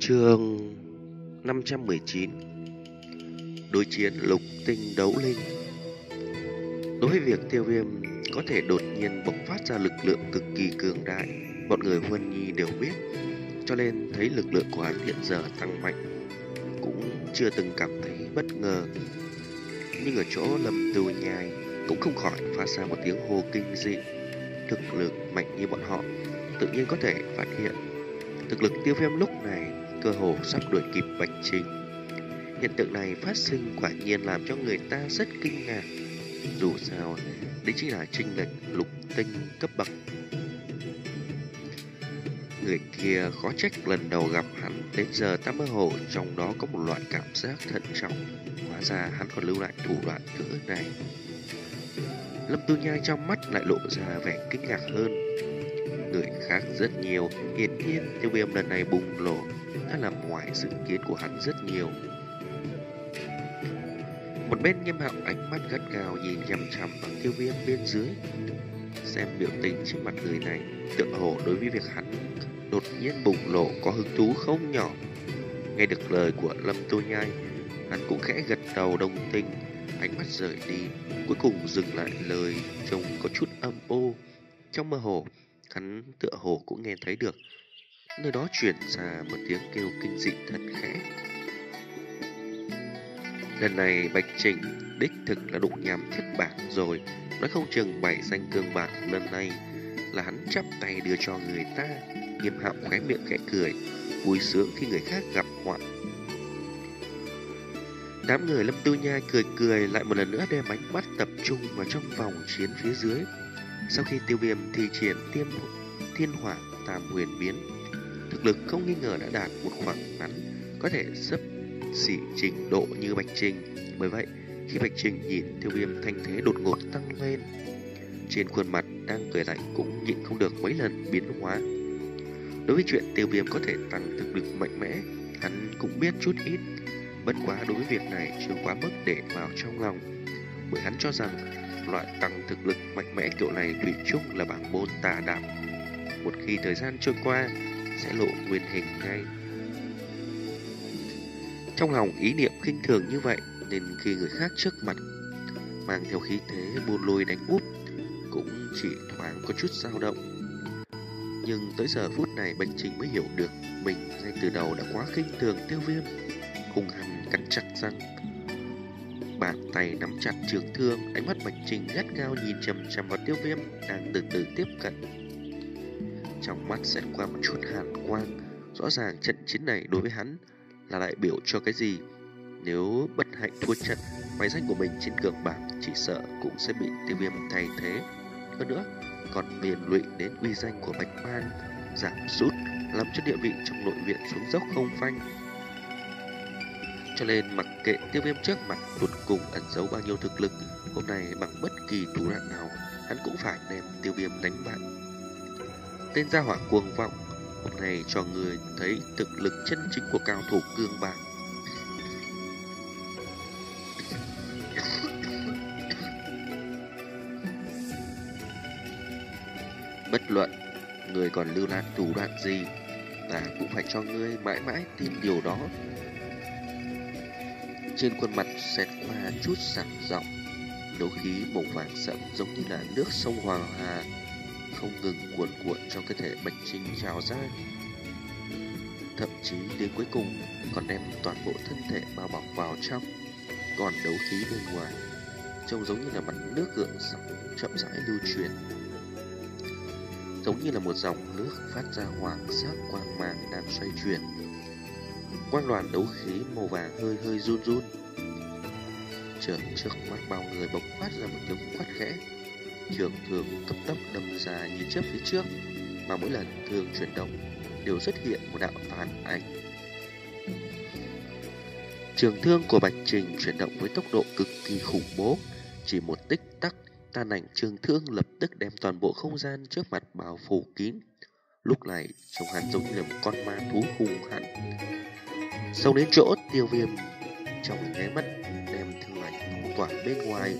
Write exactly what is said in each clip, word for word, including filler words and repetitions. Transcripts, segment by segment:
Chương năm trăm mười chín. Đối chiến lục tinh đấu linh. Đối với việc Tiêu Viêm có thể đột nhiên bộc phát ra lực lượng cực kỳ cường đại, bọn người Huân Nhi đều biết, cho nên thấy lực lượng của hắn hiện giờ tăng mạnh cũng chưa từng cảm thấy bất ngờ. Nhưng ở chỗ Lâm Tưu Nhai cũng không khỏi phát ra một tiếng hô kinh dị. Thực lực mạnh như bọn họ tự nhiên có thể phát hiện thực lực Tiêu Viêm lúc này cơ hồ sắp đuổi kịp Bạch Trình. Hiện tượng này phát sinh quả nhiên làm cho người ta rất kinh ngạc. Dù sao, đấy chính là chênh lệch lục tinh cấp bậc. Người kia khó trách lần đầu gặp hắn đến giờ ta mơ hồ trong đó có một loại cảm giác thận trọng. Hóa ra hắn còn lưu lại thủ đoạn cỡ này. Lâm Tu Nhai trong mắt lại lộ ra vẻ kinh ngạc hơn. Người khác rất nhiều, hiển nhiên Tiêu Viêm lần này bùng nổ đã làm ngoài dự kiến của hắn rất nhiều. Một bên Nghiêm Hạo ánh mắt gắt gao nhìn chằm chằm vào Tiêu Viêm bên dưới, xem biểu tình trên mặt người này tựa hồ đối với việc hắn đột nhiên bùng nổ có hứng thú không nhỏ. Nghe được lời của Lâm Tô Nhai, hắn cũng khẽ gật đầu đồng tình, ánh mắt rời đi, cuối cùng dừng lại lời trông có chút âm ô. Trong mơ hồ, hắn tựa hồ cũng nghe thấy được nơi đó truyền ra một tiếng kêu kinh dị thật khẽ. Lần này Bạch Trình đích thực là đụng nhằm thiết bản rồi. Nói không chừng bảy danh cương bản lần này là hắn chắp tay đưa cho người ta. Nghiêm Hạo khóe miệng khẽ cười, vui sướng khi người khác gặp họa. Đám người Lâm Tư Nha cười cười lại một lần nữa đem ánh mắt tập trung vào trong vòng chiến phía dưới. Sau khi Tiêu Viêm thi triển tiêm thiên hỏa tam huyền biến, thực lực không nghi ngờ đã đạt một khoảng ngắn có thể xấp xỉ trình độ như Bạch Trình. Bởi vậy, khi Bạch Trình nhìn Tiêu Viêm thanh thế đột ngột tăng lên, trên khuôn mặt đang cười lạnh cũng nhịn không được mấy lần biến hóa. Đối với chuyện Tiêu Viêm có thể tăng thực lực mạnh mẽ, hắn cũng biết chút ít. Bất quá đối với việc này chưa quá mức để vào trong lòng, bởi hắn cho rằng loại tăng thực lực mạnh mẽ kiểu này thủy chung là bảng môn tà đạo. Một khi thời gian trôi qua sẽ lộ nguyên hình ngay. Trong lòng ý niệm khinh thường như vậy, nên khi người khác trước mặt mang theo khí thế buôn lôi đánh úp cũng chỉ thoáng có chút dao động. Nhưng tới giờ phút này Bạch Trình mới hiểu được mình ngay từ đầu đã quá khinh thường Tiêu Viêm. Hung hăng cắn chặt răng, bàn tay nắm chặt trường thương, ánh mắt Bạch Trình gắt gao nhìn chằm chằm vào Tiêu Viêm đang từ từ tiếp cận. Trong mắt xẹt qua một chút hàn quang, rõ ràng trận chiến này đối với hắn là đại biểu cho cái gì. Nếu bất hạnh thua trận, bài danh của mình trên cường bảng chỉ sợ cũng sẽ bị Tiêu Viêm thay thế. Hơn nữa, còn liên lụy đến uy danh của Bạch Mang giảm sút, làm cho địa vị trong nội viện xuống dốc không phanh. Cho nên mặc kệ Tiêu Viêm trước mặt cuối cùng ẩn giấu bao nhiêu thực lực, hôm nay bằng bất kỳ thủ đoạn nào, hắn cũng phải đem Tiêu Viêm đánh bại. Tên gia hỏa cuồng vọng, hôm nay cho người thấy thực lực chân chính của cao thủ cương bảng. Bất luận người còn lưu lan thủ đoạn gì, ta cũng phải cho ngươi mãi mãi tin điều đó. Trên khuôn mặt xẹt qua chút sảng giọng, đấu khí màu vàng sẫm giống như là nước sông Hoàng Hà, không ngừng cuộn cuộn trong cơ thể Bạch Trình trào ra. Thậm chí đến cuối cùng còn đem toàn bộ thân thể bao bọc vào trong. Còn đấu khí bên ngoài trông giống như là mặt nước gợn sóng chậm rãi lưu truyền, giống như là một dòng nước phát ra hoàng sắc quang mang đang xoay chuyển. Quang đoàn đấu khí màu vàng hơi hơi run run. Chợt trước mắt bao người bộc phát ra một tiếng quát khẽ. Trường thương cấp tốc đâm ra như chớp phía trước, mà mỗi lần thương chuyển động đều xuất hiện một đạo tàn ảnh. Trường thương của Bạch Trình chuyển động với tốc độ cực kỳ khủng bố, chỉ một tích tắc, tàn ảnh trường thương lập tức đem toàn bộ không gian trước mặt bao phủ kín. Lúc này trông hắn giống như là một con ma thú hung hãn, xông đến chỗ Tiêu Viêm, trong nháy mắt đem thương ảnh phong tỏa bên ngoài.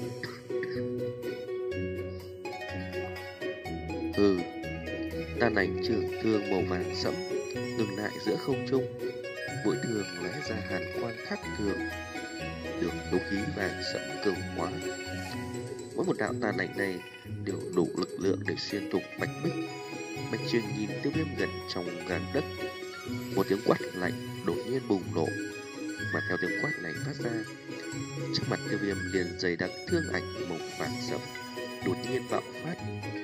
Hừ, tàn ảnh trường thương màu vàng sẫm ngừng lại giữa không trung, mỗi thường lóe ra hàn quang khác thường, được đấu khí vàng sẫm cường hóa. Mỗi một đạo tàn ảnh này đều đủ lực lượng để xuyên thủng bạch bích. Bạch Trình nhìn Tiêu Viêm gần trong gang đất. Một tiếng quát lạnh đột nhiên bùng nổ, mà theo tiếng quát này phát ra, trước mặt Tiêu Viêm liền dày đặc thương ảnh màu vàng sẫm đột nhiên bạo phát.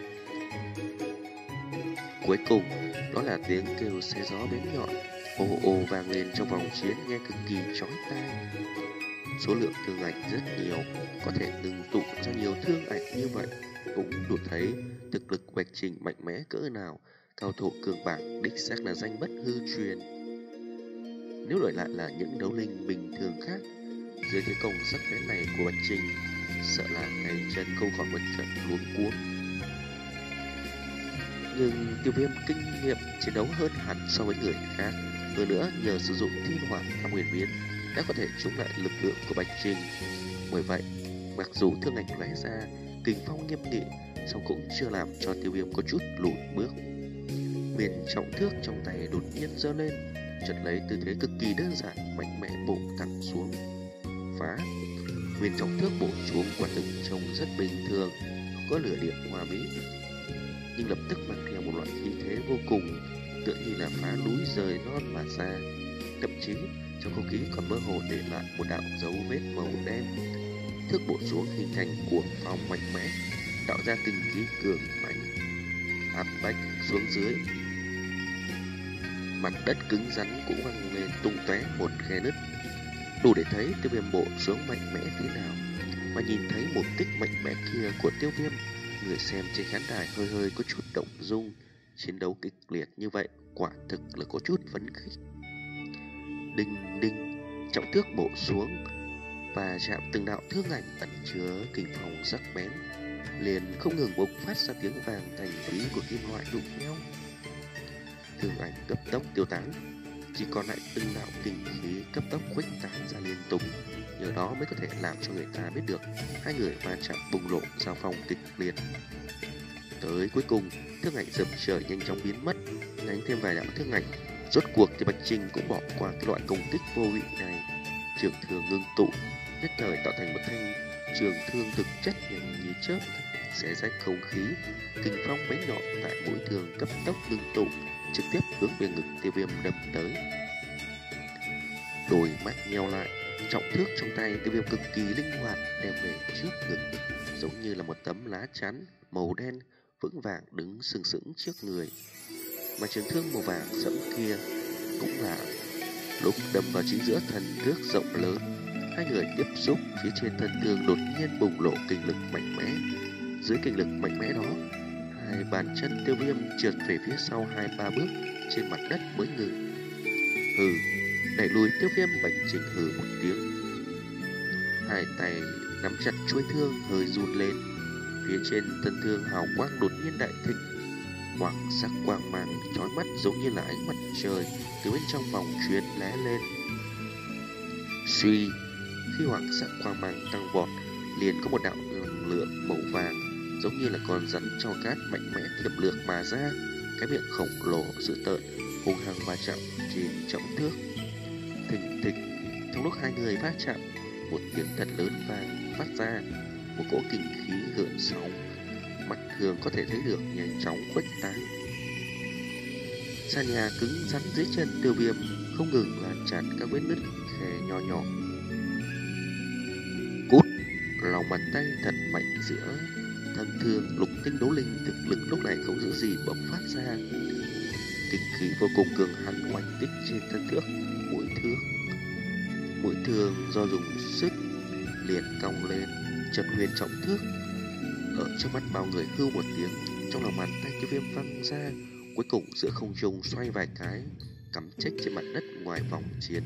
Cuối cùng, đó là tiếng kêu xé gió bén nhọn, ồ ồ vang lên trong vòng chiến nghe cực kỳ chói tai. Số lượng thương ảnh rất nhiều, có thể ngưng tụ ra nhiều thương ảnh như vậy cũng đủ thấy thực lực Bạch Trình mạnh mẽ cỡ nào. Cao thủ cường bảng đích xác là danh bất hư truyền. Nếu đổi lại là những đấu linh bình thường khác, dưới thế công sắc bén này của Bạch Trình, sợ là tay chân không khỏi một trận luống cuống. Nhưng Tiêu Viêm kinh nghiệm chiến đấu hơn hẳn so với người khác, hơn nữa nhờ sử dụng thiên hỏa tam huyền biến đã có thể chống lại lực lượng của Bạch Trình. Bởi vậy, mặc dù thương ảnh lóe ra, kình phong nghiêm nghị, song cũng chưa làm cho Tiêu Viêm có chút lùi bước. Huyền trọng thước trong tay đột nhiên giơ lên, chợt lấy tư thế cực kỳ đơn giản mạnh mẽ bổ thẳng xuống. Phá! Huyền trọng thước bổ xuống quả thực trông rất bình thường, không có lửa điểm hoa mỹ, nhưng lập tức mang theo một loại khí thế vô cùng, tựa như là phá núi rời non mà ra. Thậm chí trong không khí còn mơ hồ để lại một đạo dấu vết màu đen. Thước bổ xuống hình thành cuồng phong mạnh mẽ, tạo ra kinh khí cường mãnh áp bách xuống dưới. Mặt đất cứng rắn cũng văng lên tung tóe một khe nứt, đủ để thấy Tiêu Viêm bộ xuống mạnh mẽ thế nào. Mà nhìn thấy một kích mạnh mẽ kia của Tiêu Viêm, người xem trên khán đài hơi hơi có chút động dung. Chiến đấu kịch liệt như vậy quả thực là có chút phấn khích. Đinh đinh, trọng thước bổ xuống và chạm từng đạo thương ảnh ẩn chứa kình phong sắc bén, liền không ngừng bộc phát ra tiếng vàng thành khí của kim loại đụng nhau. Thương ảnh cấp tốc tiêu tán, chỉ còn lại từng đạo kình khí cấp tốc khuếch tán ra liên tục. Nhờ đó mới có thể làm cho người ta biết được hai người va chạm bùng nổ giao phong kịch liệt. Tới cuối cùng, thương ảnh dập trời nhanh chóng biến mất, đánh thêm vài đạo thương ảnh. Rốt cuộc thì Bạch Trình cũng bỏ qua cái loại công kích vô vị này. Trường thương ngưng tụ, nhất thời tạo thành một thanh trường thương thực chất nhanh như chớp, xé rách không khí. Kình phong bén nhọn tại mũi thương cấp tốc ngưng tụ, trực tiếp hướng về ngực Tiêu Viêm đâm tới. Đôi mắt nheo lại, trọng thước trong tay Tiêu Viêm cực kỳ linh hoạt đem về trước ngực, giống như là một tấm lá chắn màu đen vững vàng đứng sừng sững trước người. Mà trường thương màu vàng sẫm kia cũng là lúc đâm vào chính giữa thân thước rộng lớn. Hai người tiếp xúc, phía trên thân thương đột nhiên bùng nổ kinh lực mạnh mẽ. Dưới kinh lực mạnh mẽ đó, hai bàn chân Tiêu Viêm trượt về phía sau hai ba bước, trên mặt đất mới ngừng. Hừ, đẩy lùi Tiêu Viêm. Bạch Trình hừ một tiếng, hai tay nắm chặt chuôi thương hơi run lên. Phía trên thân thương hào quang đột nhiên đại thịnh, hoàng sắc quang mang chói mắt giống như là ánh mặt trời từ bên trong vòng truyền lóe lên. Suy, khi hoàng sắc quang mang tăng vọt, liền có một đạo năng lượng màu vàng giống như là con rắn tro cát mạnh mẽ tiềm lược mà ra. Cái miệng khổng lồ dữ tợn hung hăng va chạm trên trọng thước. Thình thịch, trong lúc hai người va chạm, một tiếng thật lớn vang phát ra, một cỗ kinh khí gợn sóng mắt thường có thể thấy được nhanh chóng khuếch tán. Sàn nhà cứng rắn dưới chân Tiêu Viêm không ngừng lan tràn các vết nứt khe nho nhỏ. Cút! Lòng bàn tay thật mạnh giữa thân thương, lục tinh đấu linh thực lực lúc này không giữ gì bộc phát ra. Kinh khí vô cùng cường hãn oanh kích trên thân thước mũi thương. Mũi thương do dùng sức liền cong lên, chật huyền trọng thước. Ở trước mắt bao người hưu một tiếng, trong lòng bàn tay Tiêu Viêm văng ra, cuối cùng giữa không trung xoay vài cái, cắm chếch trên mặt đất ngoài vòng chiến.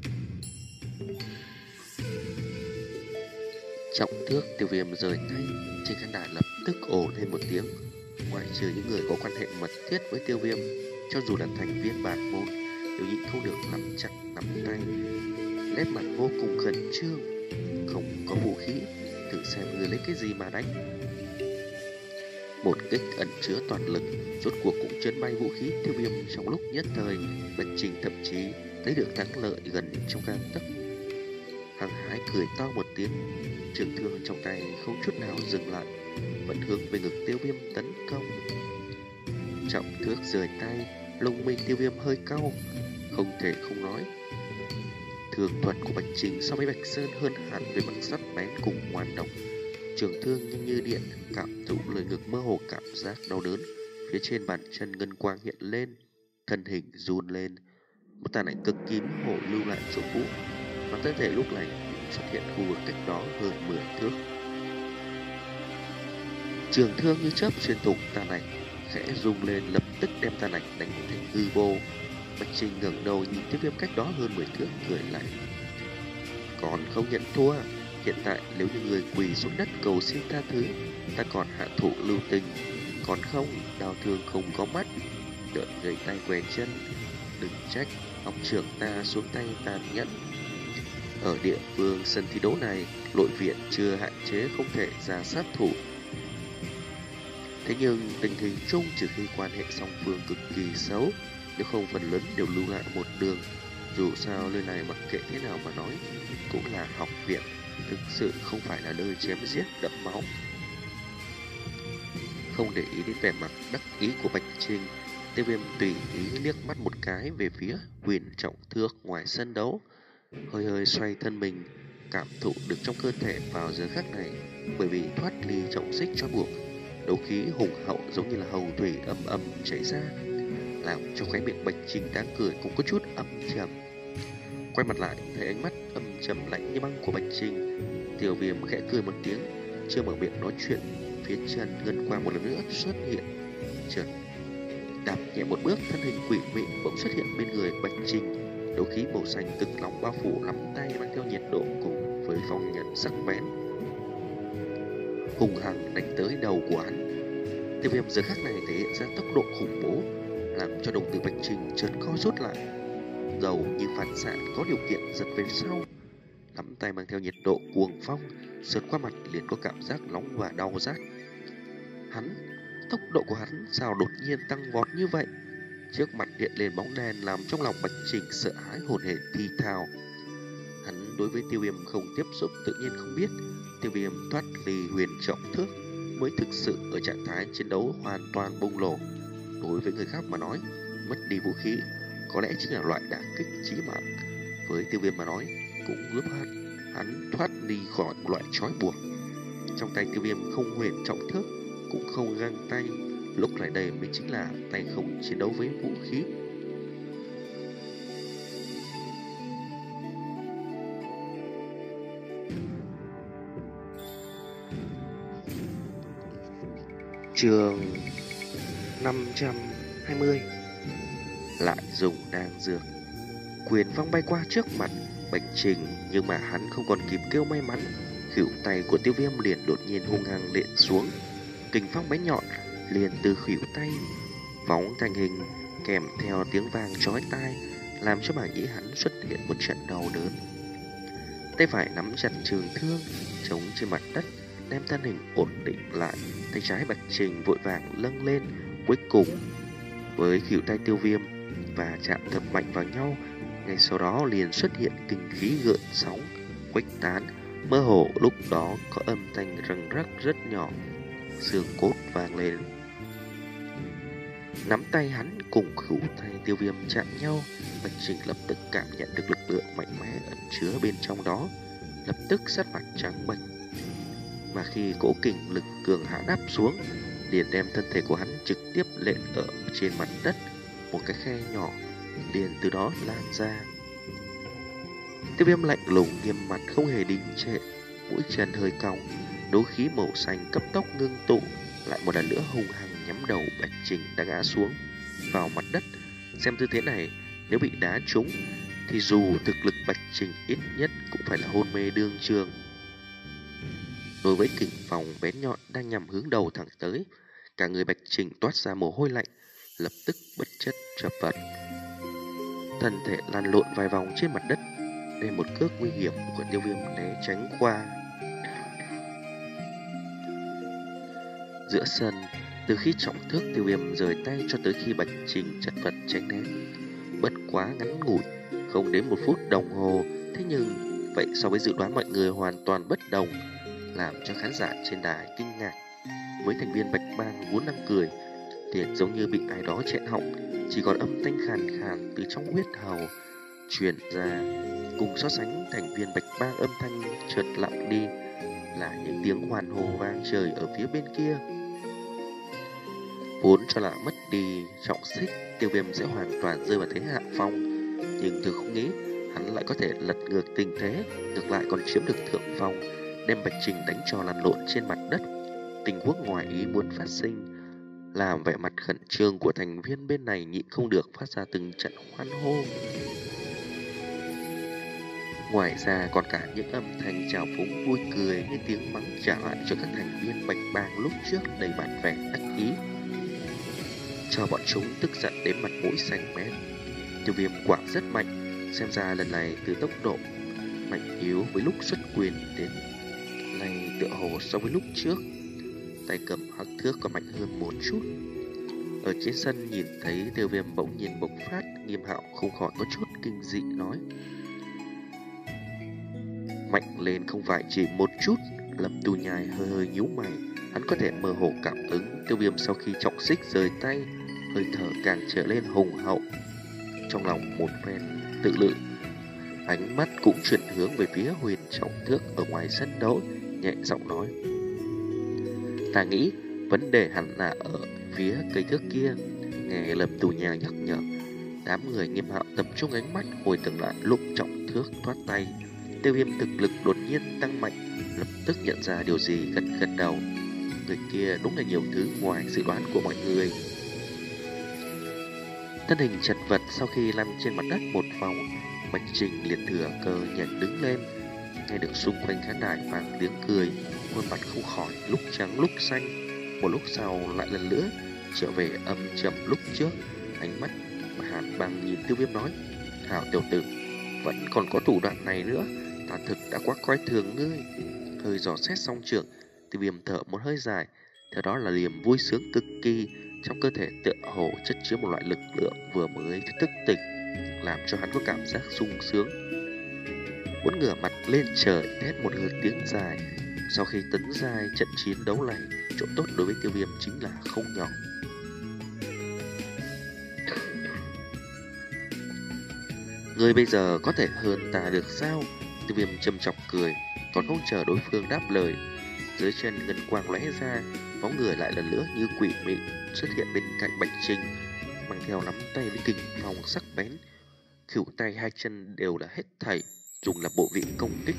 Trọng thước Tiêu Viêm rời tay, trên khán đài lập tức ồ lên một tiếng. Ngoại trừ những người có quan hệ mật thiết với Tiêu Viêm, cho dù là thành viên bản môn, đều nhịn không được nắm chặt nắm tay, nét mặt vô cùng khẩn trương. Không có vũ khí, thử xem người lấy cái gì mà đánh. Một kích ẩn chứa toàn lực, rốt cuộc cũng chấn bay vũ khí Tiêu Viêm trong lúc nhất thời. Bạch Trình thậm chí lấy được thắng lợi gần trong gang tấc. Hăng hái cười to một tiếng, trường thương trong tay không chút nào dừng lại, vẫn hướng về ngực Tiêu Viêm tấn công. Trọng thước rời tay, lông mi Tiêu Viêm hơi cau, không thể không nói. Thường thuật của Bạch Trình so với Bạch Sơn hơn hẳn về mặt sắc bén cùng ngoan độc. Trường thương nhanh như điện, cảm thụ lời ngực mơ hồ cảm giác đau đớn. Phía trên bàn chân ngân quang hiện lên, thân hình run lên. Một tàn ảnh cực kín hộ lưu lại chỗ cũ, và thân thể lúc này xuất hiện khu vực cách đó hơn mười thước. Trường thương như chớp xuyên thủng tàn ảnh, khẽ rung lên lập tức đem tàn ảnh đánh thành hư vô. Bạch Trình ngẩng đầu nhìn Tiêu Viêm cách đó hơn mười thước, cười lạnh. Còn không nhận thua, hiện tại nếu như người quỳ xuống đất cầu xin tha thứ, ta còn hạ thủ lưu tình, còn không đao thương không có mắt, đợi gãy tay què chân. Đừng trách học trưởng ta xuống tay tàn nhẫn. Ở địa phương sân thi đấu này, nội viện chưa hạn chế không thể ra sát thủ. Thế nhưng tình hình chung trừ khi quan hệ song phương cực kỳ xấu, nếu không phần lớn đều lưu lại một đường. Dù sao nơi này mặc kệ thế nào mà nói cũng là học viện, thực sự không phải là nơi chém giết đẫm máu. Không để ý đến vẻ mặt đắc ý của Bạch Trình, Tiêu Viêm tùy ý liếc mắt một cái về phía Huyền Trọng Thước ngoài sân đấu, hơi hơi xoay thân mình, cảm thụ được trong cơ thể vào giờ khắc này, bởi vì thoát ly trọng xích trói buộc, đấu khí hùng hậu giống như là hồng thủy âm âm chảy ra, làm cho khóe miệng Bạch Trình đáng cười cũng có chút âm trầm. Quay mặt lại thấy ánh mắt âm trầm lạnh như băng của Bạch Trình, Tiêu Viêm khẽ cười một tiếng, chưa mở miệng nói chuyện, phía chân ngân quang một lần nữa xuất hiện, chợt đạp nhẹ một bước, thân hình quỷ mị bỗng xuất hiện bên người Bạch Trình, đấu khí màu xanh cực nóng bao phủ nắm tay mang theo nhiệt độ cùng với phong nhận sắc bén, hùng hằng đánh tới đầu của hắn. Tiêu Viêm giờ khắc này thể hiện ra tốc độ khủng bố, làm cho đồng tử Bạch Trình chợt co rút lại, dầu như phản xạ có điều kiện giật về sau, nắm tay mang theo nhiệt độ cuồng phong, sượt qua mặt liền có cảm giác nóng và đau rát. Hắn, tốc độ của hắn sao đột nhiên tăng vọt như vậy? Trước mặt hiện lên bóng đèn làm trong lòng Bạch Trình sợ hãi hồn hển thi thào. Hắn đối với Tiêu Viêm không tiếp xúc tự nhiên không biết, Tiêu Viêm thoát ly Huyền Trọng Thước mới thực sự ở trạng thái chiến đấu hoàn toàn bùng nổ. Đối với người khác mà nói, mất đi vũ khí có lẽ chính là loại đả kích chí mạng. Với Tiêu Viêm mà nói, cũng giúp hắn, hắn thoát ly khỏi một loại trói buộc. Trong tay Tiêu Viêm không Huyền Trọng Thước, cũng không găng tay, lúc này đây mới chính là tay không chiến đấu với vũ khí. Chương năm trăm hai mươi. Lại dùng đan dược. Quyền phong bay qua trước mặt Bạch Trình, nhưng mà hắn không còn kịp kêu may mắn, khuỷu tay của Tiêu Viêm liền đột nhiên hung hăng liệng xuống, kình phong bén nhọn liền từ khuỷu tay phóng thành hình, kèm theo tiếng vang chói tai, làm cho màng nhĩ hắn xuất hiện một trận đau đớn. Tay phải nắm chặt trường thương chống trên mặt đất, đem thân hình ổn định lại. Tay trái Bạch Trình vội vàng nâng lên, cuối cùng với khuỷu tay Tiêu Viêm và chạm thật mạnh vào nhau. Ngay sau đó liền xuất hiện kinh khí gợn sóng khuếch tán, mơ hồ lúc đó có âm thanh răng rắc rất nhỏ, xương cốt vang lên. Nắm tay hắn cùng khuỷu tay Tiêu Viêm chạm nhau, Bạch Trình lập tức cảm nhận được lực lượng mạnh mẽ ẩn chứa bên trong đó, lập tức sắc mặt trắng bệch. Mà khi cỗ kình lực cường hãn áp xuống, liền đem thân thể của hắn trực tiếp lện ở trên mặt đất, một cái khe nhỏ liền từ đó lan ra. Tiêu Viêm lạnh lùng nghiêm mặt không hề đình trệ, mũi chân hơi cong, đấu khí màu xanh cấp tốc ngưng tụ, lại một lần nữa hung hăng nhắm đầu Bạch Trình đang ngã xuống vào mặt đất. Xem tư thế này, nếu bị đá trúng thì dù thực lực Bạch Trình ít nhất cũng phải là hôn mê đương trường. Đối với kình phong bén nhọn đang nhằm hướng đầu thẳng tới, cả người Bạch Trình toát ra mồ hôi lạnh, lập tức bất chất chập vật, thân thể lăn lộn vài vòng trên mặt đất, để một cước nguy hiểm của Tiêu Viêm né tránh qua. Giữa sân, từ khi Trọng Thước Tiêu Viêm rời tay cho tới khi Bạch Trình chật vật tránh né, bất quá ngắn ngủi, không đến một phút đồng hồ. Thế nhưng vậy so với dự đoán mọi người hoàn toàn bất đồng, làm cho khán giả trên đài kinh ngạc. Mấy thành viên Bạch Bang vốn đang cười liền giống như bị ai đó chẹn họng, chỉ còn âm thanh khàn khàn từ trong huyết hầu truyền ra. Cùng so sánh, thành viên Bạch Bang âm thanh chợt lặng đi, là những tiếng hoan hô vang trời ở phía bên kia. Vốn cho là mất đi trọng xích, Tiêu Viêm sẽ hoàn toàn rơi vào thế hạ phong, nhưng tôi không nghĩ hắn lại có thể lật ngược tình thế, ngược lại còn chiếm được thượng phong, đem Bạch Trình đánh cho lăn lộn trên mặt đất. Tình huống ngoài ý muốn phát sinh, làm vẻ mặt khẩn trương của thành viên bên này nhịn không được phát ra từng trận hoan hô. Ngoài ra còn cả những âm thanh chào phúng vui cười như tiếng mắng trả lại cho các thành viên Bạch Bang lúc trước đầy bản vẻ đắc ý, cho bọn chúng tức giận đến mặt mũi xanh mét. Tiêu Viêm quả rất mạnh, xem ra lần này từ tốc độ mạnh yếu với lúc xuất quyền đến này tựa hồ so với lúc trước, tay cầm hắc thước còn mạnh hơn một chút. Ở trên sân nhìn thấy Tiêu Viêm bỗng nhiên bộc phát, Nghiêm Hạo không khỏi có chút kinh dị nói: mạnh lên không phải chỉ một chút. Lâm Tu Nhai hơi hơi nhíu mày, hắn có thể mơ hồ cảm ứng Tiêu Viêm sau khi trọng xích rời tay, hơi thở càng trở lên hùng hậu. Trong lòng một phen tự lự, ánh mắt cũng chuyển hướng về phía Huyền Trọng Thước ở ngoài sân đấu, nhẹ giọng nói: ta nghĩ vấn đề hẳn là ở phía cây thước kia. Nghe Lâm Tu Nhai nhắc nhở, đám người Nghiêm Hạo tập trung ánh mắt hồi tưởng lại lúc Trọng Thước thoát tay. Tiêu Viêm thực lực đột nhiên tăng mạnh, lập tức nhận ra điều gì, gật gật đầu. Người kia đúng là nhiều thứ ngoài dự đoán của mọi người. Thân hình chật vật sau khi lăn trên mặt đất một vòng, Bạch Trình liền thừa cơ nhận đứng lên. Nghe được xung quanh khán đài vang tiếng cười, khuôn mặt không khỏi lúc trắng lúc xanh. Một lúc sau lại lần nữa trở về âm trầm lúc trước. Ánh mắt mà Hàn Băng nhìn Tiêu Viêm nói: hảo tiểu tử, vẫn còn có thủ đoạn này nữa, ta thực đã quá coi thường ngươi. Hơi dò xét xong trường, Tiêu Viêm thở một hơi dài, theo đó là niềm vui sướng cực kỳ. Trong cơ thể tựa hồ chất chứa một loại lực lượng vừa mới thức tỉnh, làm cho hắn có cảm giác sung sướng. Muốn ngửa mặt lên trời hét một hơi tiếng dài. Sau khi tấn giai trận chiến đấu này, chỗ tốt đối với Tiêu Viêm chính là không nhỏ. Ngươi bây giờ có thể hơn ta được sao? Tiêu Viêm châm chọc cười, còn không chờ đối phương đáp lời. Dưới chân ngân quang lóe ra, bóng người lại lần nữa như quỷ mị xuất hiện bên cạnh Bạch Trình, mang theo nắm tay với kình phong sắc bén. Khuỷu tay hai chân đều là hết thảy dùng là bộ vị công kích.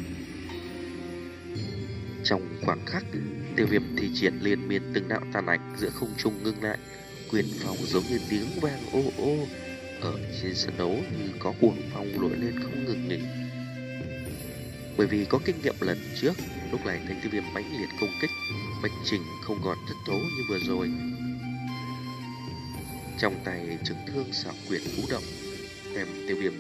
Trong khoảng khắc, Tiêu Viêm thi triển liên miên từng đạo tàn ảnh giữa không trung ngưng lại, quyền phong giống như tiếng vang ô ô ở trên sân đấu, như có cuồng phong nổi lên không ngừng nghỉ. Bởi vì có kinh nghiệm lần trước, lúc này thấy Tiêu Viêm mãnh liệt công kích, Bạch Trình không còn thất thố như vừa rồi. Trong tay trường thương xảo quyệt vũ động, đem Tiêu Viêm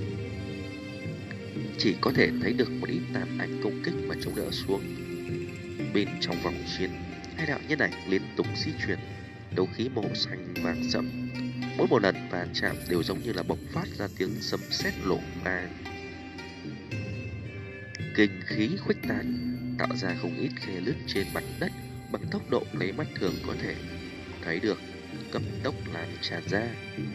chỉ có thể thấy được một ít tàn ảnh công kích mà chống đỡ xuống. Bên trong vòng chiến, hai đạo nhân ảnh liên tục di chuyển, đấu khí màu xanh vàng sẫm, mỗi một lần va chạm đều giống như là bộc phát ra tiếng sấm sét nổ vang. Kinh khí khuếch tán, tạo ra không ít khe lướt trên mặt đất, bằng tốc độ lấy mắt thường có thể thấy được, cấp tốc lan tràn ra.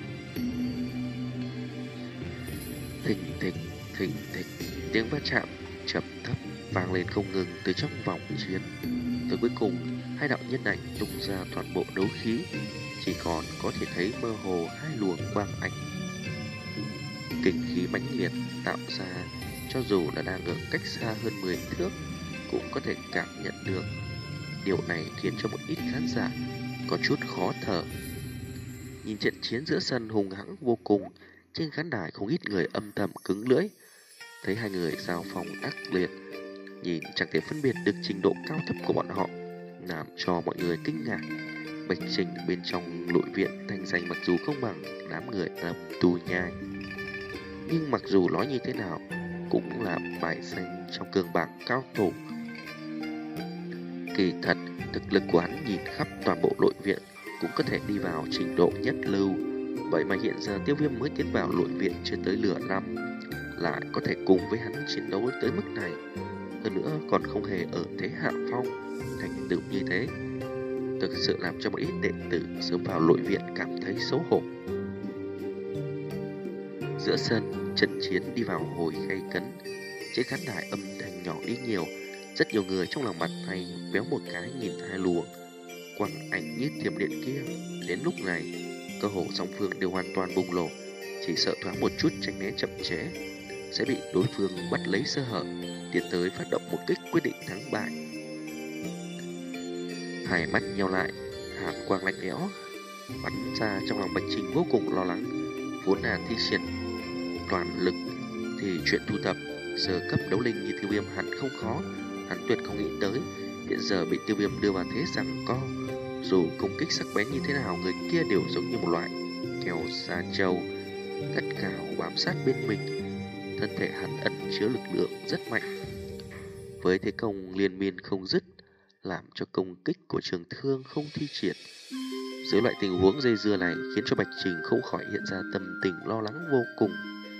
Thình thịch, thình thịch, tiếng va chạm chậm thấp vang lên không ngừng từ trong vòng chiến. Tới cuối cùng, hai đạo nhân ảnh tung ra toàn bộ đấu khí, chỉ còn có thể thấy mơ hồ hai luồng quang ảnh. Kinh khí mãnh liệt tạo ra, cho dù là đang ở cách xa hơn mười thước cũng có thể cảm nhận được. Điều này khiến cho một ít khán giả có chút khó thở. Nhìn trận chiến giữa sân hùng hãng vô cùng, trên khán đài không ít người âm thầm cứng lưỡi. Thấy hai người giao phong ác liệt, nhìn chẳng thể phân biệt được trình độ cao thấp của bọn họ, làm cho mọi người kinh ngạc. Bạch Trình bên trong nội viện thành danh mặc dù không bằng đám người Lâm Tu Nhai, nhưng mặc dù nói như thế nào cũng là bài danh trong cường bảng cao thủ. Kỳ thật, thực lực của hắn nhìn khắp toàn bộ nội viện cũng có thể đi vào trình độ nhất lưu. Vậy mà hiện giờ Tiêu Viêm mới tiến vào nội viện chưa tới nửa năm, lại có thể cùng với hắn chiến đấu tới mức này, hơn nữa còn không hề ở thế hạ phong, thành tựu như thế, thực sự làm cho một ít đệ tử sớm vào nội viện cảm thấy xấu hổ. Giữa sân, trận chiến đi vào hồi gay cấn, trên khán đài âm thanh nhỏ đi nhiều, rất nhiều người trong lòng bàn tay véo một cái nhìn hai luồng quang ảnh như thiểm điện kia. Đến lúc này, cơ hồ song phương đều hoàn toàn bùng nổ, chỉ sợ thoáng một chút tránh né chậm trễ sẽ bị đối phương bắt lấy sơ hở, tiến tới phát động một kích quyết định thắng bại. Hai mắt nheo lại, hàn quang lạnh lẽo bắn ra trong lòng Bạch Trình vô cùng lo lắng. Vốn là thi triển toàn lực thì chuyện thu thập sơ cấp đấu linh như Tiêu Viêm hẳn không khó, hắn tuyệt không nghĩ tới hiện giờ bị Tiêu Viêm đưa vào thế giằng co. Dù công kích sắc bén như thế nào, người kia đều giống như một loại kèo da trâu gắt gao bám sát bên mình. Thân thể hắn ẩn chứa lực lượng rất mạnh, với thế công liên miên không dứt, làm cho công kích của Trường Thương không thi triển. Dưới loại tình huống dây dưa này khiến cho Bạch Trình không khỏi hiện ra tâm tình lo lắng vô cùng.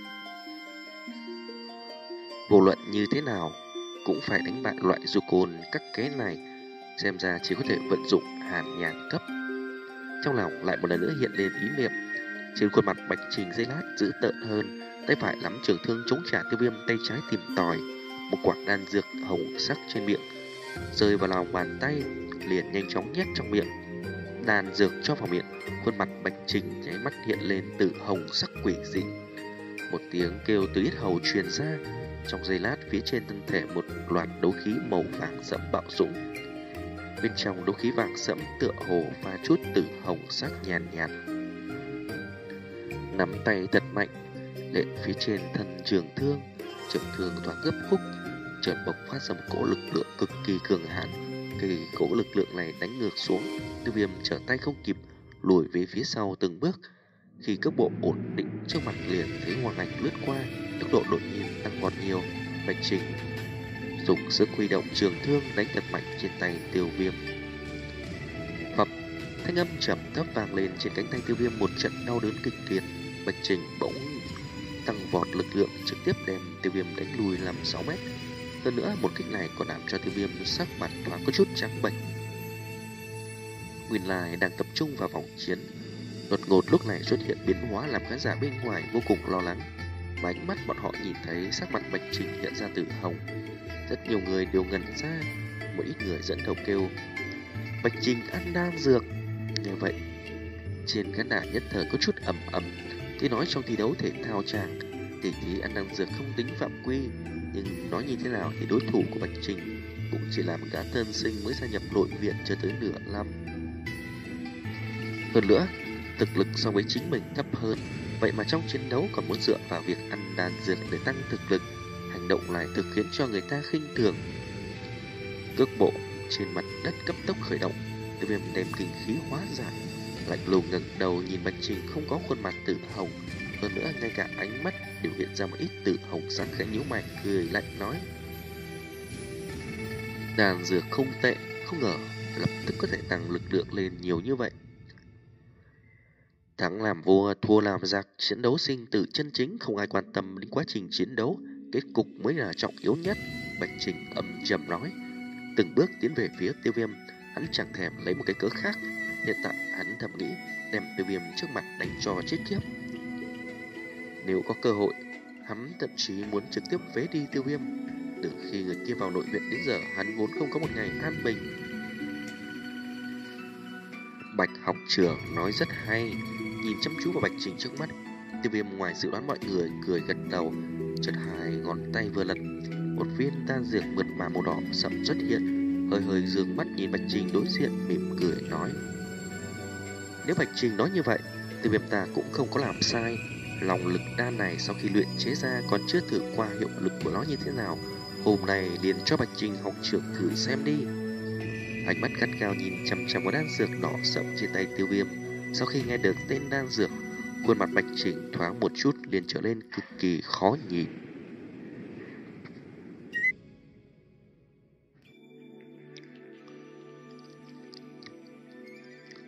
Vô luận như thế nào cũng phải đánh bại loại du côn các cái này, xem ra chỉ có thể vận dụng hàn nhàn cấp. Trong lòng lại một lần nữa hiện lên ý niệm. Trên khuôn mặt Bạch Trình giây lát dữ tợn hơn, tay phải nắm trường thương chống trả Tiêu Viêm, tay trái tìm tòi một quả đan dược hồng sắc trên miệng, rơi vào lòng bàn tay liền nhanh chóng nhét trong miệng. Đan dược cho vào miệng, khuôn mặt Bạch Trình nháy mắt hiện lên từ hồng sắc quỷ dị. Một tiếng kêu từ yết hầu truyền ra, trong giây lát phía trên thân thể một loạt đấu khí màu vàng sẫm bạo dũng. Bên trong đấu khí vàng sẫm tựa hồ pha chút tử hồng sắc nhàn nhạt, nhạt. Nắm tay thật mạnh lên phía trên thân trường thương, trường thương thoáng gấp khúc, chợt bộc phát ra một cỗ lực lượng cực kỳ cường hãn. Cái cỗ lực lượng này đánh ngược xuống, Tiêu Viêm trở tay không kịp, lùi về phía sau từng bước. Khi cước bộ ổn định trước mặt liền thấy hoàng ảnh lướt qua, tốc độ đột nhiên tăng vọt nhiều. Bạch Trình dùng sức huy động trường thương đánh thật mạnh trên tay Tiêu Viêm. Phập, thanh âm trầm thấp vang lên trên cánh tay Tiêu Viêm, một trận đau đớn kịch liệt. Bạch Trình bỗng tăng vọt lực lượng, trực tiếp đem Tiêu Viêm đánh lùi làm sáu mét. Hơn nữa, một kích này còn làm cho Tiêu Viêm sắc mặt thoáng có chút trắng bệch. Nguyên lai đang tập trung vào vòng chiến, đột ngột lúc này xuất hiện biến hóa làm khán giả bên ngoài vô cùng lo lắng. Và ánh mắt bọn họ nhìn thấy sắc mặt Bạch Trình hiện ra từ hồng, rất nhiều người đều ngẩn ra. Một ít người dẫn đầu kêu Bạch Trình ăn đan dược. Như vậy trên khán đài nhất thời có chút ầm ầm. Tuy nói trong thi đấu thể thao chàng tỷ thí ăn đan dược không tính phạm quy, nhưng nói như thế nào thì đối thủ của Bạch Trình cũng chỉ là một gã tân sinh mới gia nhập nội viện chưa tới nửa năm. Hơn nữa, thực lực so với chính mình thấp hơn, vậy mà trong chiến đấu còn muốn dựa vào việc ăn đan dược để tăng thực lực. Hành động này thực khiến cho người ta khinh thường. Cước bộ trên mặt đất cấp tốc khởi động, Tiêu Viêm đem kinh khí hóa giải, lạnh lùng ngẩng đầu nhìn Bạch Trình không có khuôn mặt tử hồng, hơn nữa ngay cả ánh mắt đều hiện ra một ít tử hồng sắc, khẽ nhíu mày cười lạnh nói: đan dược không tệ, không ngờ lập tức có thể tăng lực lượng lên nhiều như vậy. Thắng làm vua, thua làm giặc, chiến đấu sinh tử chân chính, không ai quan tâm đến quá trình chiến đấu, kết cục mới là trọng yếu nhất. Bạch Trình âm trầm nói, từng bước tiến về phía Tiêu Viêm. Hắn chẳng thèm lấy một cái cớ khác, hiện tại hắn thầm nghĩ đem Tiêu Viêm trước mặt đánh cho chết khiếp. Nếu có cơ hội, hắn thậm chí muốn trực tiếp phế đi Tiêu Viêm. Từ khi người kia vào nội viện đến giờ, hắn vốn không có một ngày an bình. Bạch học trưởng nói rất hay. Nhìn chăm chú vào Bạch Trình trước mắt, Tiêu Viêm ngoài dự đoán mọi người cười gật đầu, chợt hai ngón tay vừa lật, một viên đan dược mượt mà màu đỏ sậm xuất hiện, hơi hơi dương mắt nhìn Bạch Trình đối diện, mỉm cười nói: nếu Bạch Trình nói như vậy, Tiêu Viêm ta cũng không có làm sai. Lòng lực đan này sau khi luyện chế ra còn chưa thử qua hiệu lực của nó như thế nào, hôm nay liền cho Bạch Trình học trưởng thử xem đi. Ánh mắt gắt gao nhìn chăm chăm vào đan dược đỏ sậm trên tay Tiêu Viêm. Sau khi nghe được tên đan dược, khuôn mặt Bạch Trình thoáng một chút liền trở nên cực kỳ khó nhìn.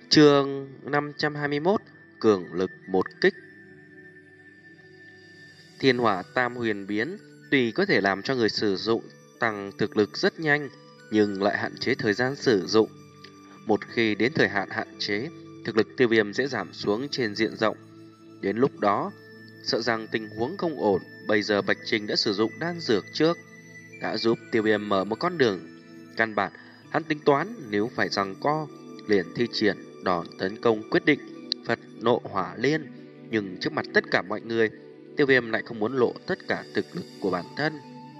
Chương năm trăm hai mươi mốt, cường lực một kích. Thiên hỏa tam huyền biến tuy có thể làm cho người sử dụng tăng thực lực rất nhanh, nhưng lại hạn chế thời gian sử dụng. Một khi đến thời hạn hạn chế, thực lực Tiêu Viêm sẽ giảm xuống trên diện rộng. Đến lúc đó, sợ rằng tình huống không ổn, bây giờ Bạch Trình đã sử dụng đan dược trước, đã giúp Tiêu Viêm mở một con đường. Căn bản, hắn tính toán nếu phải giằng co, liền thi triển đòn tấn công quyết định Phật nộ hỏa liên. Nhưng trước mặt tất cả mọi người, Tiêu Viêm lại không muốn lộ tất cả thực lực của bản thân.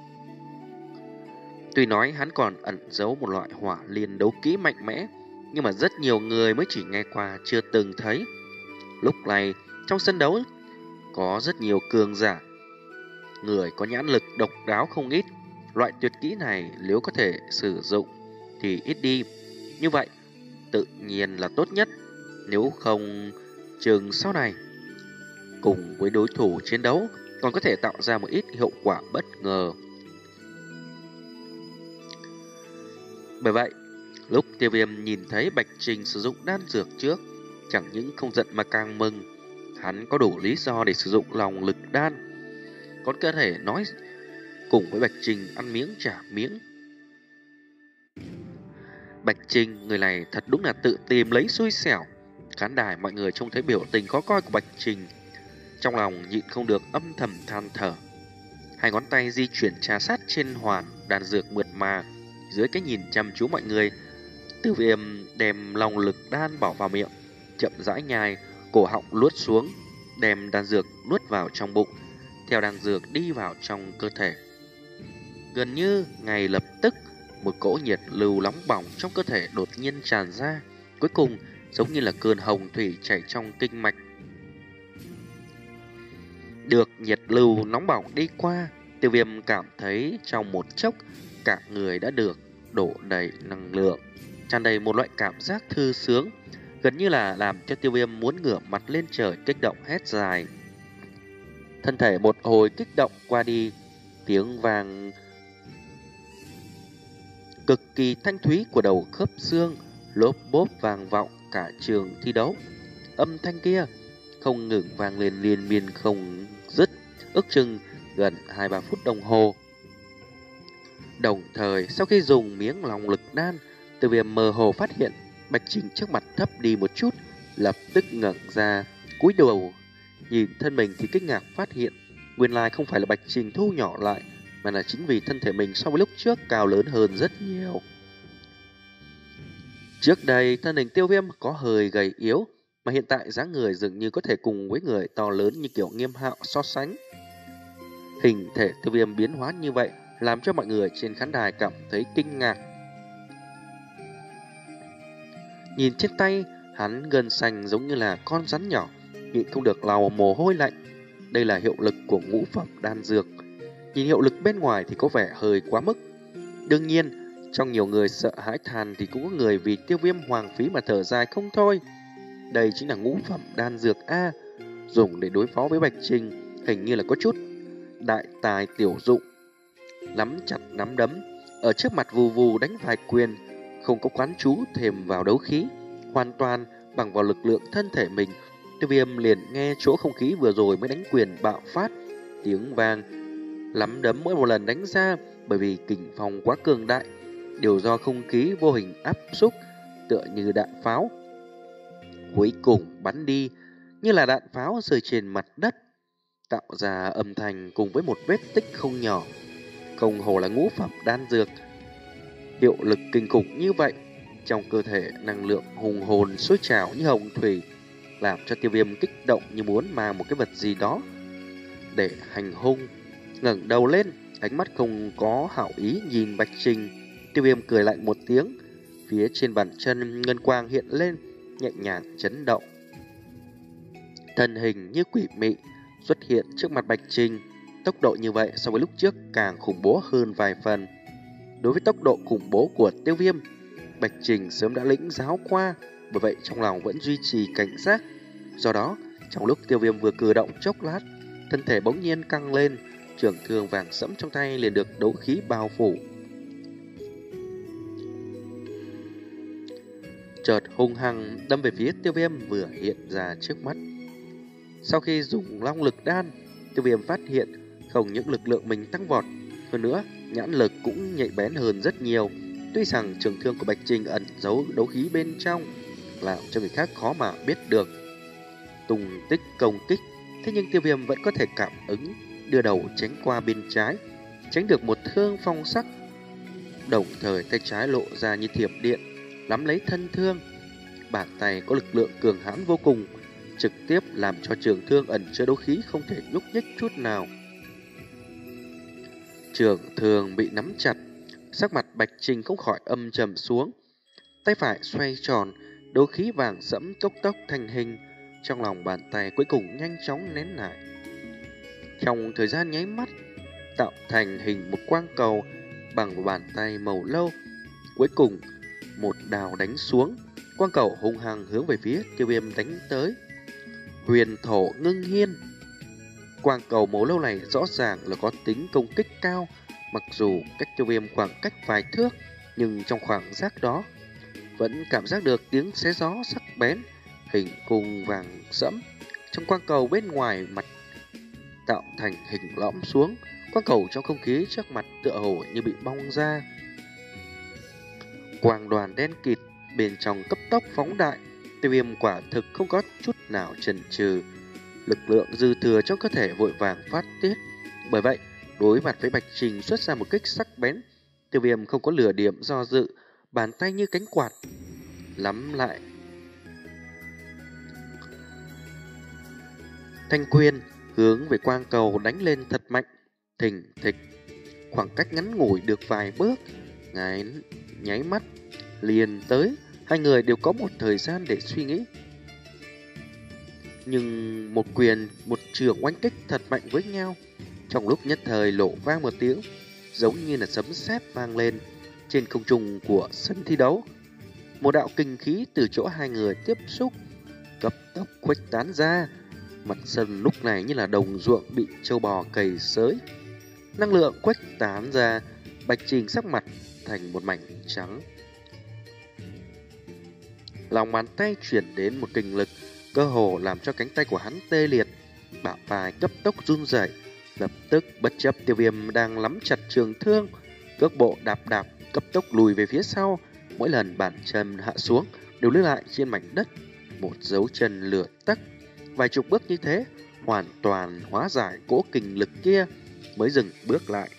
Tuy nói hắn còn ẩn giấu một loại hỏa liên đấu kỹ mạnh mẽ, nhưng mà rất nhiều người mới chỉ nghe qua chưa từng thấy. Lúc này, trong sân đấu có rất nhiều cường giả, người có nhãn lực độc đáo không ít. Loại tuyệt kỹ này nếu có thể sử dụng thì ít đi, như vậy tự nhiên là tốt nhất. Nếu không, chừng sau này cùng với đối thủ chiến đấu còn có thể tạo ra một ít hiệu quả bất ngờ. Bởi vậy, lúc Tiêu Viêm nhìn thấy Bạch Trình sử dụng đan dược trước, chẳng những không giận mà càng mừng. Hắn có đủ lý do để sử dụng lòng lực đan, còn có thể nói cùng với Bạch Trình ăn miếng trả miếng. Bạch Trình, người này thật đúng là tự tìm lấy xui xẻo. Khán đài mọi người trông thấy biểu tình khó coi của Bạch Trình, trong lòng nhịn không được âm thầm than thở. Hai ngón tay di chuyển trà sát trên hoàn đan dược mượt mà. Dưới cái nhìn chăm chú mọi người, Tiêu Viêm đem lòng lực đan bỏ vào miệng, chậm rãi nhai, cổ họng luốt xuống, đem đan dược nuốt vào trong bụng, theo đan dược đi vào trong cơ thể. Gần như ngay lập tức, một cỗ nhiệt lưu nóng bỏng trong cơ thể đột nhiên tràn ra, cuối cùng giống như là cơn hồng thủy chảy trong kinh mạch. Được nhiệt lưu nóng bỏng đi qua, Tiêu Viêm cảm thấy trong một chốc cả người đã được đổ đầy năng lượng, tràn đầy một loại cảm giác thư sướng, gần như là làm cho Tiêu Viêm muốn ngửa mặt lên trời kích động hét dài. Thân thể một hồi kích động qua đi, tiếng vang cực kỳ thanh thúy của đầu khớp xương lốp bốp vang vọng cả trường thi đấu. Âm thanh kia không ngừng vang lên liên miên không dứt, ước chừng gần hai ba phút đồng hồ. Đồng thời, sau khi dùng miếng lòng lực đan, Tiêu Viêm mơ hồ phát hiện Bạch Trình trước mặt thấp đi một chút, lập tức ngẩng ra, cúi đầu nhìn thân mình thì kinh ngạc phát hiện nguyên lai không phải là Bạch Trình thu nhỏ lại, mà là chính vì thân thể mình so với lúc trước cao lớn hơn rất nhiều. Trước đây, thân hình Tiêu Viêm có hơi gầy yếu, mà hiện tại dáng người dường như có thể cùng với người to lớn như kiểu Nghiêm Hạo so sánh. Hình thể Tiêu Viêm biến hóa như vậy làm cho mọi người trên khán đài cảm thấy kinh ngạc. Nhìn trên tay, hắn gân xanh giống như là con rắn nhỏ, nhịn không được lau mồ hôi lạnh. Đây là hiệu lực của ngũ phẩm đan dược. Nhìn hiệu lực bên ngoài thì có vẻ hơi quá mức. Đương nhiên, trong nhiều người sợ hãi than thì cũng có người vì Tiêu Viêm hoàng phí mà thở dài không thôi. Đây chính là ngũ phẩm đan dược A, dùng để đối phó với Bạch Trình, hình như là có chút đại tài tiểu dụng. Nắm chặt nắm đấm, ở trước mặt vù vù đánh vài quyền, không có quán chú thêm vào đấu khí, hoàn toàn bằng vào lực lượng thân thể mình. Tiêu Viêm liền nghe chỗ không khí vừa rồi mới đánh quyền bạo phát, tiếng vang nắm đấm mỗi một lần đánh ra, bởi vì kình phong quá cường đại, đều do không khí vô hình áp xúc, tựa như đạn pháo. Cuối cùng bắn đi như là đạn pháo rơi trên mặt đất, tạo ra âm thanh cùng với một vết tích không nhỏ. Không hồ là ngũ phẩm đan dược, hiệu lực kinh khủng như vậy, trong cơ thể năng lượng hùng hồn sôi trào như hồng thủy, làm cho Tiêu Viêm kích động như muốn mang một cái vật gì đó để hành hung. Ngẩng đầu lên, ánh mắt không có hảo ý nhìn Bạch Trình. Tiêu Viêm cười lạnh một tiếng, phía trên bàn chân ngân quang hiện lên, nhẹ nhàng chấn động. Thân hình như quỷ mị xuất hiện trước mặt Bạch Trình. Tốc độ như vậy so với lúc trước càng khủng bố hơn vài phần. Đối với tốc độ khủng bố của Tiêu Viêm, Bạch Trình sớm đã lĩnh giáo qua, bởi vậy trong lòng vẫn duy trì cảnh giác. Do đó, trong lúc Tiêu Viêm vừa cử động chốc lát, thân thể bỗng nhiên căng lên, trường thương vàng sẫm trong tay liền được đấu khí bao phủ. Chợt hung hăng đâm về phía Tiêu Viêm vừa hiện ra trước mắt. Sau khi dùng long lực đan, Tiêu Tiêu Viêm phát hiện không những lực lượng mình tăng vọt, hơn nữa nhãn lực cũng nhạy bén hơn rất nhiều. Tuy rằng trường thương của Bạch Trình ẩn giấu đấu khí bên trong, làm cho người khác khó mà biết được tung tích công kích, thế nhưng Tiêu Viêm vẫn có thể cảm ứng, đưa đầu tránh qua bên trái, tránh được một thương phong sắc. Đồng thời tay trái lộ ra như thiểm điện, nắm lấy thân thương. Bàn tay có lực lượng cường hãn vô cùng, trực tiếp làm cho trường thương ẩn chứa đấu khí không thể nhúc nhích chút nào. Trường thương bị nắm chặt, sắc mặt Bạch Trình không khỏi âm trầm xuống. Tay phải xoay tròn, đấu khí vàng sẫm tốc tốc thành hình, trong lòng bàn tay cuối cùng nhanh chóng nén lại. Trong thời gian nháy mắt, tạo thành hình một quang cầu bằng một bàn tay màu lâu. Cuối cùng, một đào đánh xuống, quang cầu hung hăng hướng về phía Tiêu Viêm đánh tới. Huyền thổ ngưng hiên. Quang cầu màu lâu này rõ ràng là có tính công kích cao, mặc dù cách Tiêu Viêm khoảng cách vài thước, nhưng trong khoảng giác đó vẫn cảm giác được tiếng xé gió sắc bén. Hình cung vàng sẫm trong quang cầu bên ngoài mặt tạo thành hình lõm xuống, quang cầu trong không khí trước mặt tựa hồ như bị bong ra. Quang đoàn đen kịt bên trong cấp tốc phóng đại. Tiêu Viêm quả thực không có chút nào chần chừ, lực lượng dư thừa trong cơ thể vội vàng phát tiết. Bởi vậy, đối mặt với Bạch Trình xuất ra một kích sắc bén, Tiêu Viêm không có lửa điểm do dự, bàn tay như cánh quạt nắm lại thanh quyền, hướng về quang cầu đánh lên thật mạnh. Thình thịch, khoảng cách ngắn ngủi được vài bước, ngái nháy mắt liền tới. Hai người đều có một thời gian để suy nghĩ, nhưng một quyền một trường oanh kích thật mạnh với nhau. Trong lúc nhất thời lộ vang một tiếng giống như là sấm sét vang lên trên không trung của sân thi đấu. Một đạo kinh khí từ chỗ hai người tiếp xúc cấp tốc khuếch tán ra. Mặt sân lúc này như là đồng ruộng bị trâu bò cày xới. Năng lượng khuếch tán ra, Bạch Trình sắc mặt thành một mảnh trắng. Lòng bàn tay chuyển đến một kình lực, cơ hồ làm cho cánh tay của hắn tê liệt, bả vai cấp tốc run rẩy. Lập tức bất chấp Tiêu Viêm đang nắm chặt trường thương, cước bộ đạp đạp cấp tốc lùi về phía sau. Mỗi lần bàn chân hạ xuống đều lưu lại trên mảnh đất một dấu chân lửa tắc. Vài chục bước như thế, hoàn toàn hóa giải cỗ kình lực kia mới dừng bước lại.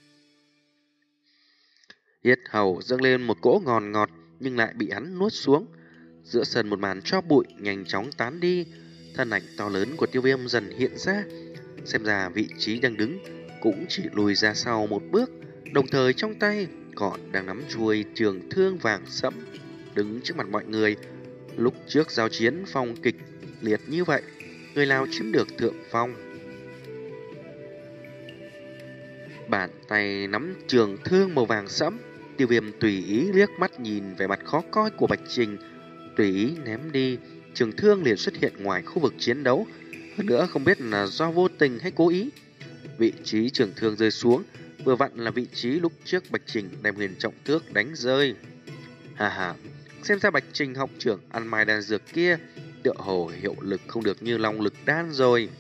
Yết hầu dâng lên một cỗ ngọt ngọt nhưng lại bị hắn nuốt xuống. Giữa sân một màn tro bụi nhanh chóng tán đi, thân ảnh to lớn của Tiêu Viêm dần hiện ra. Xem ra vị trí đang đứng cũng chỉ lùi ra sau một bước, đồng thời trong tay còn đang nắm chuôi trường thương vàng sẫm. Đứng trước mặt mọi người, lúc trước giao chiến phong kịch liệt như vậy, người nào chiếm được thượng phong? Bàn tay nắm trường thương màu vàng sẫm, Tiêu Viêm tùy ý liếc mắt nhìn vẻ mặt khó coi của Bạch Trình, tùy ý ném đi, trường thương liền xuất hiện ngoài khu vực chiến đấu. Hơn nữa không biết là do vô tình hay cố ý, vị trí trường thương rơi xuống vừa vặn là vị trí lúc trước Bạch Trình đem huyền trọng thước đánh rơi. Hà hà, xem ra Bạch Trình học trưởng ăn mai đan dược kia tựa hồ hiệu lực không được như long lực đan rồi.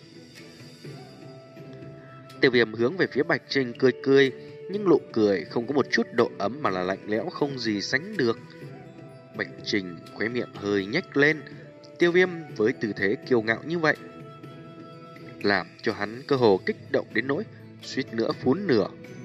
Tiêu Viêm hướng về phía Bạch Trình cười cười, nhưng nụ cười không có một chút độ ấm mà là lạnh lẽo không gì sánh được. Bạch Trình khóe miệng hơi nhếch lên. Tiêu Viêm với tư thế kiêu ngạo như vậy làm cho hắn cơ hồ kích động đến nỗi suýt nữa phún nửa.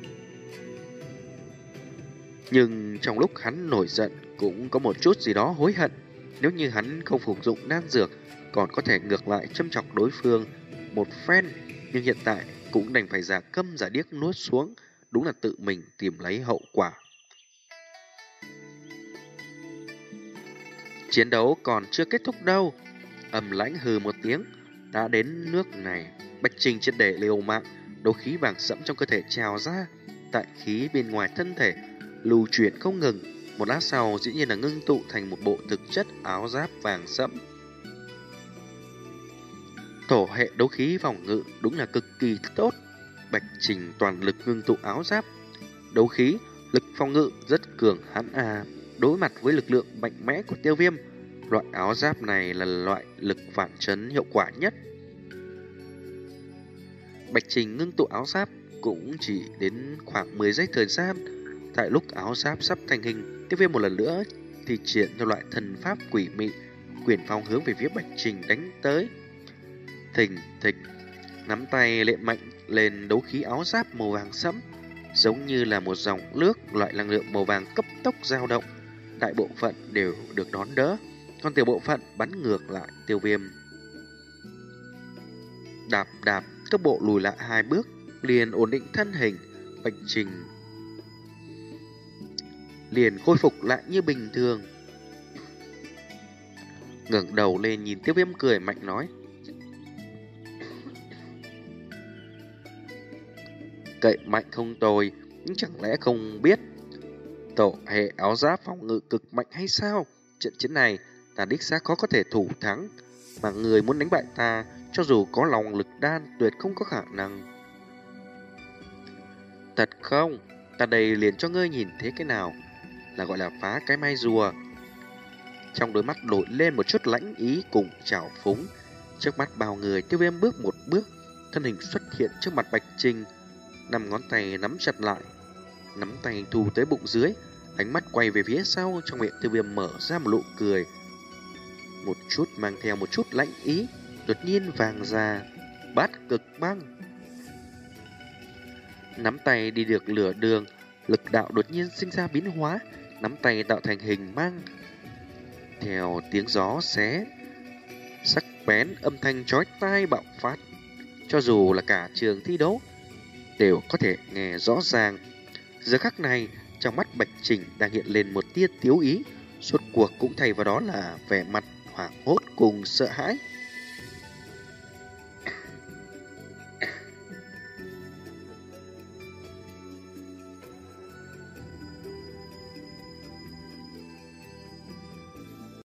Nhưng trong lúc hắn nổi giận cũng có một chút gì đó hối hận. Nếu như hắn không phục dụng đan dược, còn có thể ngược lại châm chọc đối phương một phen. Nhưng hiện tại cũng đành phải giả câm giả điếc nuốt xuống. Đúng là tự mình tìm lấy hậu quả. Chiến đấu còn chưa kết thúc đâu. Ầm lãnh hừ một tiếng. Đã đến nước này, Bạch Trình triệt để liều mạng, đấu khí vàng sẫm trong cơ thể trào ra, tại khí bên ngoài thân thể lưu chuyển không ngừng. Một lát sau dĩ nhiên là ngưng tụ thành một bộ thực chất áo giáp vàng sẫm. Tổ hệ đấu khí phòng ngự đúng là cực kỳ tốt. Bạch Trình toàn lực ngưng tụ áo giáp đấu khí, lực phòng ngự rất cường hãn à. Đối mặt với lực lượng mạnh mẽ của Tiêu Viêm, loại áo giáp này là loại lực phản chấn hiệu quả nhất. Bạch Trình ngưng tụ áo giáp cũng chỉ đến khoảng mười giây thời gian. Tại lúc áo giáp sắp thành hình, Tiêu Viêm một lần nữa thì triển theo loại thần pháp quỷ mị, quyền phong hướng về phía Bạch Trình đánh tới. Thình thịch, nắm tay lện mạnh lên đấu khí áo giáp màu vàng sẫm, giống như là một dòng nước loại năng lượng màu vàng cấp tốc dao động. Đại bộ phận đều được đón đỡ, còn tiểu bộ phận bắn ngược lại Tiêu Viêm. Đạp đạp, cấp bộ lùi lại hai bước, liền ổn định thân hình. Bạch Trình liền khôi phục lại như bình thường, ngẩng đầu lên nhìn Tiêu Viêm cười mạnh nói: cậy mạnh không tồi, nhưng chẳng lẽ không biết tổ hệ áo giáp phòng ngự cực mạnh hay sao? Trận chiến này ta đích xác khó có thể thủ thắng, mà người muốn đánh bại ta, cho dù có lòng lực đan tuyệt không có khả năng. Thật không? Ta đây liền cho ngươi nhìn thế cái nào là gọi là phá cái mai rùa. Trong đôi mắt đổi lên một chút lãnh ý cùng trào phúng. Trước mắt bao người, Tiêu Viêm bước một bước, thân hình xuất hiện trước mặt Bạch Trình, năm ngón tay nắm chặt lại, nắm tay thu tới bụng dưới, ánh mắt quay về phía sau, trong miệng Tiêu Viêm mở ra một nụ cười, một chút mang theo một chút lãnh ý, đột nhiên vàng ra, bát cực băng. Nắm tay đi được lửa đường, lực đạo đột nhiên sinh ra biến hóa, nắm tay tạo thành hình mang. Theo tiếng gió xé, sắc bén âm thanh chói tai bạo phát, cho dù là cả trường thi đấu đều có thể nghe rõ ràng. Giờ khắc này, trong mắt Bạch Trình đang hiện lên một tia tiếu ý, suốt cuộc cũng thay vào đó là vẻ mặt hoảng hốt cùng sợ hãi.